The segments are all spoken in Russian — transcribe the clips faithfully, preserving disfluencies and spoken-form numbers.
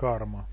Карма.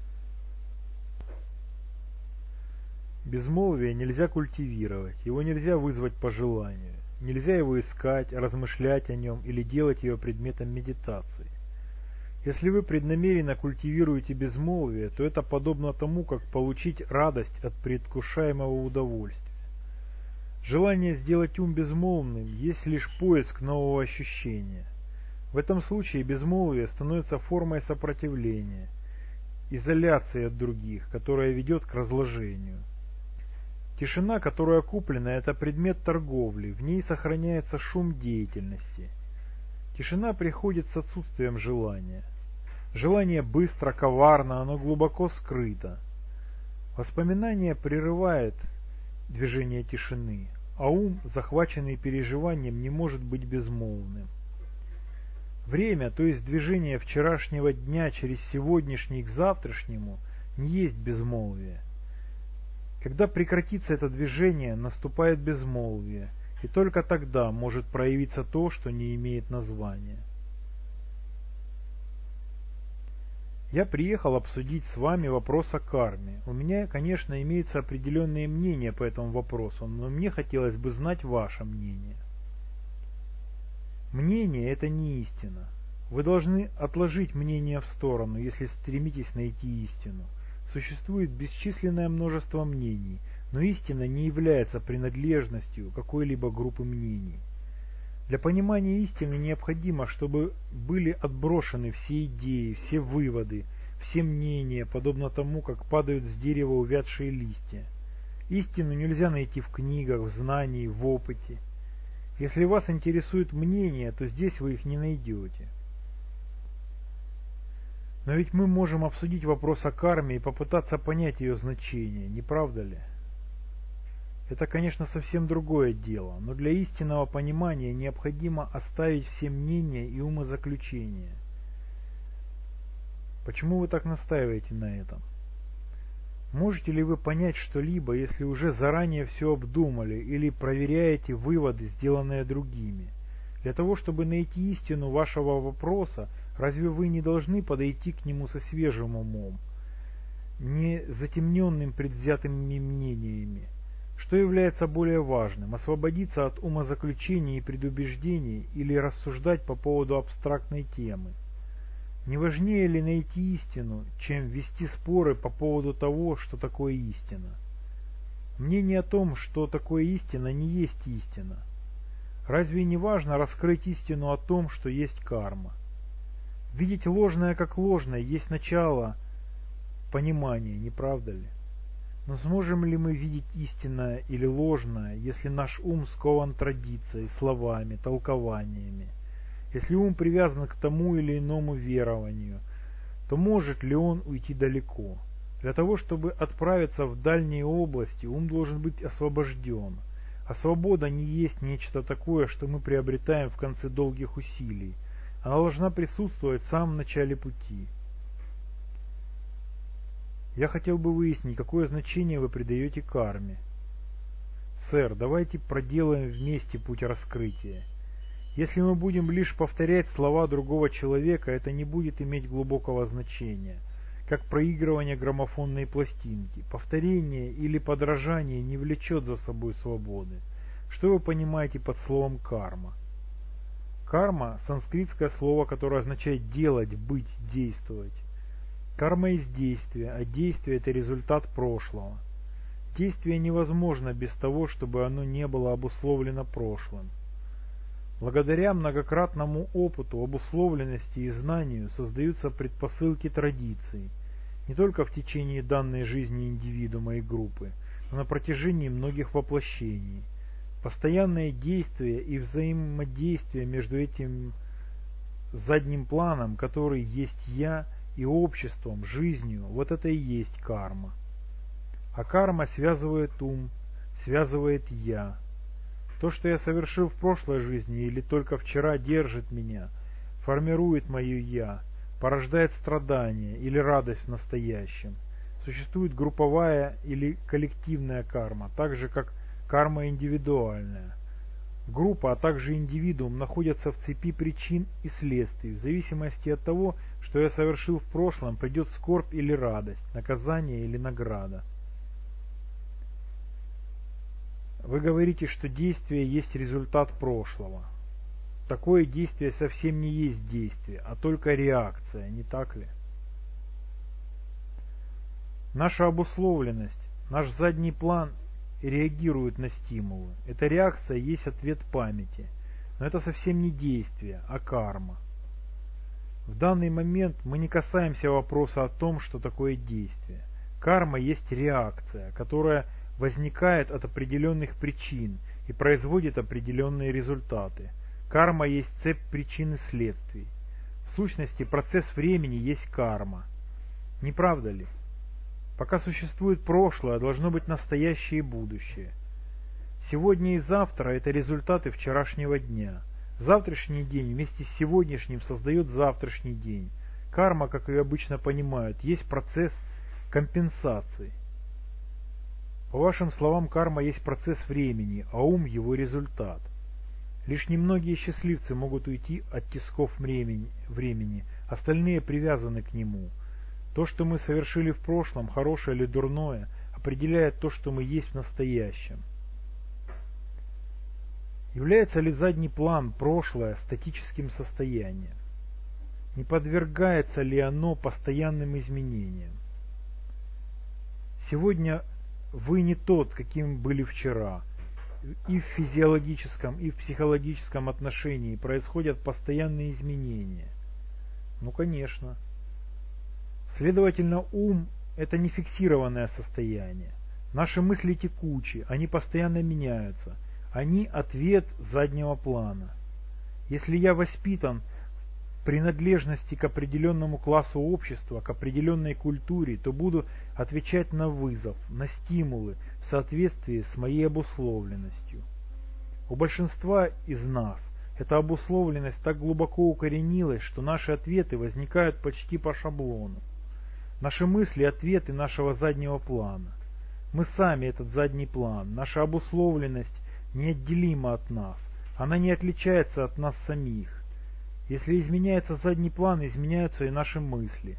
Безмолвие нельзя культивировать, его нельзя вызвать по желанию, нельзя его искать, размышлять о нем или делать его предметом медитации. Если вы преднамеренно культивируете безмолвие, то это подобно тому, как получить радость от предвкушаемого удовольствия. Желание сделать ум безмолвным есть лишь поиск нового ощущения. В этом случае безмолвие становится формой сопротивления, изоляции от других, которая ведет к разложению. Тишина, которая куплена, это предмет торговли, в ней сохраняется шум деятельности. Тишина приходит с отсутствием желания. Желание быстро, коварно, оно глубоко скрыто. Воспоминание прерывает движение тишины, а ум, захваченный переживанием, не может быть безмолвным. Время, то есть движение вчерашнего дня через сегодняшний к завтрашнему, не есть безмолвие. Когда прекратится это движение, наступает безмолвие, и только тогда может проявиться то, что не имеет названия. Я приехал обсудить с вами вопрос о карме. У меня, конечно, имеются определенные мнения по этому вопросу, но мне хотелось бы знать ваше мнение. Мнение – это не истина. Вы должны отложить мнение в сторону, если стремитесь найти истину. Существует бесчисленное множество мнений, но истина не является принадлежностью какой-либо группы мнений. Для понимания истины необходимо, чтобы были отброшены все идеи, все выводы, все мнения, подобно тому, как падают с дерева увядшие листья. Истину нельзя найти в книгах, в знании, в опыте. Если вас интересует мнение, то здесь вы их не найдете. Но ведь мы можем обсудить вопрос о карме и попытаться понять ее значение, не правда ли? Это, конечно, совсем другое дело, но для истинного понимания необходимо оставить все мнения и умозаключения. Почему вы так настаиваете на этом? Можете ли вы понять что-либо, если уже заранее все обдумали или проверяете выводы, сделанные другими? Для того, чтобы найти истину вашего вопроса, разве вы не должны подойти к нему со свежим умом, не затемненным предвзятыми мнениями? Что является более важным – освободиться от умозаключений и предубеждений или рассуждать по поводу абстрактной темы? Не важнее ли найти истину, чем вести споры по поводу того, что такое истина? Мнение о том, что такое истина, не есть истина. Разве не важно раскрыть истину о том, что есть карма? Видеть ложное как ложное есть начало понимания, не правда ли? Но сможем ли мы видеть истинное или ложное, если наш ум скован традицией, словами, толкованиями? Если ум привязан к тому или иному верованию, то может ли он уйти далеко? Для того, чтобы отправиться в дальние области, ум должен быть освобожден. А свобода не есть нечто такое, что мы приобретаем в конце долгих усилий. Она должна присутствовать в самом начале пути. Я хотел бы выяснить, какое значение вы придаете карме. Сэр, давайте проделаем вместе путь раскрытия. Если мы будем лишь повторять слова другого человека, это не будет иметь глубокого значения, как проигрывание граммофонной пластинки. Повторение или подражание не влечет за собой свободы. Что вы понимаете под словом карма? Карма – санскритское слово, которое означает делать, быть, действовать. Карма есть действие, а действие – это результат прошлого. Действие невозможно без того, чтобы оно не было обусловлено прошлым. Благодаря многократному опыту, обусловленности и знанию создаются предпосылки традиций, не только в течение данной жизни индивидуума и группы, но на протяжении многих воплощений. Постоянное действие и взаимодействие между этим задним планом, который есть «я», и обществом, жизнью, вот это и есть карма. А карма связывает ум, связывает «я». То, что я совершил в прошлой жизни или только вчера держит меня, формирует мое «я», порождает страдания или радость в настоящем. Существует групповая или коллективная карма, так же как карма индивидуальная. Группа, а также индивидуум находятся в цепи причин и следствий. В зависимости от того, что я совершил в прошлом, придет скорбь или радость, наказание или награда. Вы говорите, что действие есть результат прошлого. Такое действие совсем не есть действие, а только реакция, не так ли? Наша обусловленность, наш задний план реагирует на стимулы. Эта реакция есть ответ памяти. Но это совсем не действие, а карма. В данный момент мы не касаемся вопроса о том, что такое действие. Карма есть реакция, которая возникает от определенных причин и производит определенные результаты. Карма есть цепь причин и следствий. В сущности, процесс времени есть карма. Не правда ли? Пока существует прошлое, должно быть настоящее и будущее. Сегодня и завтра – это результаты вчерашнего дня. Завтрашний день вместе с сегодняшним создает завтрашний день. Карма, как ее обычно понимают, есть процесс компенсации. По вашим словам, карма есть процесс времени, а ум – его результат. Лишь немногие счастливцы могут уйти от тисков времени, времени, остальные привязаны к нему. То, что мы совершили в прошлом, хорошее или дурное, определяет то, что мы есть в настоящем. Является ли задний план, прошлое, статическим состоянием? Не подвергается ли оно постоянным изменениям? Сегодня вы не тот, каким были вчера. И в физиологическом, и в психологическом отношении происходят постоянные изменения. Ну, конечно. Следовательно, ум – это не фиксированное состояние. Наши мысли текучи, они постоянно меняются. Они – ответ заднего плана. Если я воспитан в принадлежности к определенному классу общества, к определенной культуре, то буду отвечать на вызов, на стимулы в соответствии с моей обусловленностью. У большинства из нас эта обусловленность так глубоко укоренилась, что наши ответы возникают почти по шаблону. Наши мысли – ответы нашего заднего плана. Мы сами этот задний план, наша обусловленность неотделима от нас, она не отличается от нас самих. Если изменяется задний план, изменяются и наши мысли.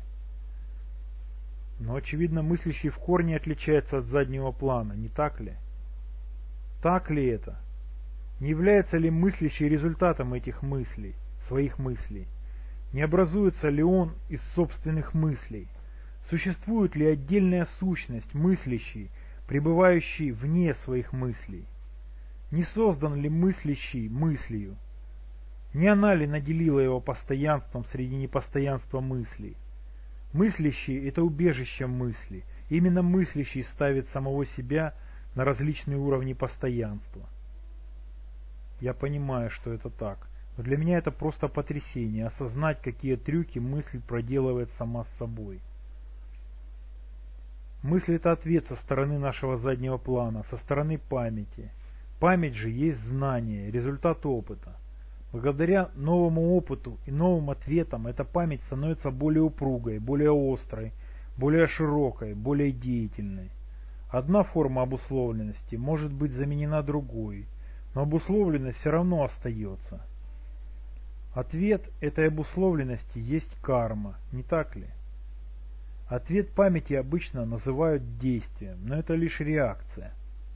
Но, очевидно, мыслящий в корне отличается от заднего плана, не так ли? Так ли это? Не является ли мыслящий результатом этих мыслей, своих мыслей? Не образуется ли он из собственных мыслей? Существует ли отдельная сущность, мыслящий, пребывающий вне своих мыслей? Не создан ли мыслящий мыслью? Не она ли наделила его постоянством среди непостоянства мыслей? Мыслящий – это убежище мысли. Именно мыслящий ставит самого себя на различные уровни постоянства. Я понимаю, что это так, но для меня это просто потрясение – осознать, какие трюки мысль проделывает сама с собой. Мысль – это ответ со стороны нашего заднего плана, со стороны памяти. Память же есть знание, результат опыта. Благодаря новому опыту и новым ответам эта память становится более упругой, более острой, более широкой, более деятельной. Одна форма обусловленности может быть заменена другой, но обусловленность все равно остается. Ответ этой обусловленности есть карма, не так ли? Ответ памяти обычно называют действием, но это лишь реакция.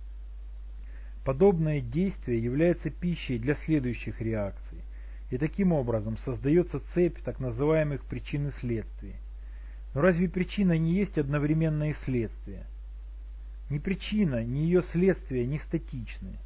Подобное действие является пищей для следующих реакций, и таким образом создается цепь так называемых причин и следствий. Но разве причина не есть одновременно и следствие? Ни причина, ни ее следствие не статичны.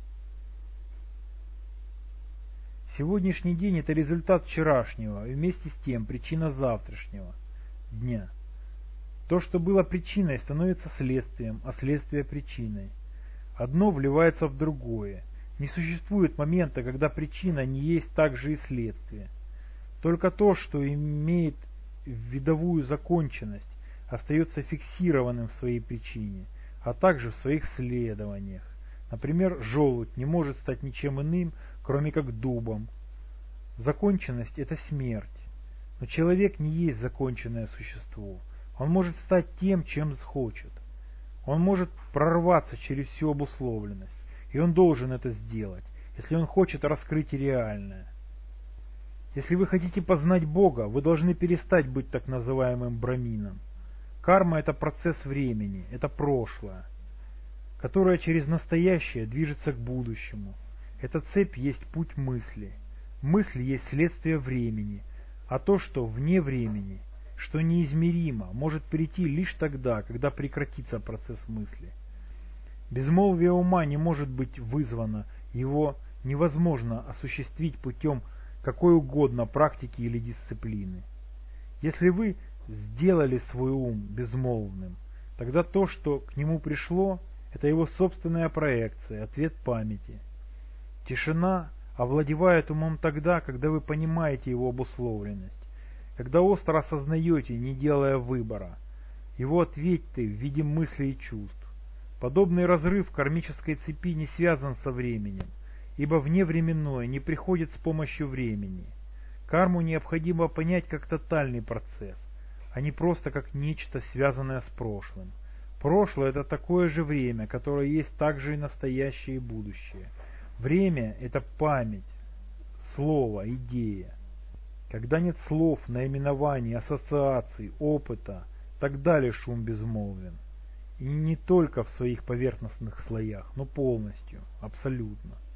Сегодняшний день – это результат вчерашнего, и вместе с тем причина завтрашнего дня. То, что было причиной, становится следствием, а следствие – причиной. Одно вливается в другое. Не существует момента, когда причина не есть также и следствие. Только то, что имеет видовую законченность, остается фиксированным в своей причине, а также в своих следованиях. Например, желудь не может стать ничем иным, кроме как дубом. Законченность – это смерть. Но человек не есть законченное существо. Он может стать тем, чем захочет. Он может прорваться через всю обусловленность, и он должен это сделать. если он хочет раскрыть реальное. Если вы хотите познать Бога, вы должны перестать быть так называемым брамином. Карма – это процесс времени, это прошлое, которое через настоящее движется к будущему. Эта цепь есть путь мысли. Мысль есть следствие времени, а то, что вне времени, что неизмеримо, может прийти лишь тогда, когда прекратится процесс мысли. Безмолвие ума не может быть вызвано, его невозможно осуществить путем какой угодно практики или дисциплины. Если вы сделали свой ум безмолвным, тогда то, что к нему пришло, это его собственная проекция, ответ памяти. Тишина овладевает умом тогда, когда вы понимаете его обусловленность, когда остро осознаете, не делая выбора, его ответы в виде мыслей и чувств. Подобный разрыв кармической цепи не связан со временем, ибо вневременное не приходит с помощью времени. Карму необходимо понять как тотальный процесс, а не просто как нечто, связанное с прошлым. Прошлое – это такое же время, которое есть также и настоящее и будущее. Время – это память, слово, идея. Когда нет слов, наименований, ассоциаций, опыта, тогда лишь ум безмолвен. И не только в своих поверхностных слоях, но полностью, абсолютно.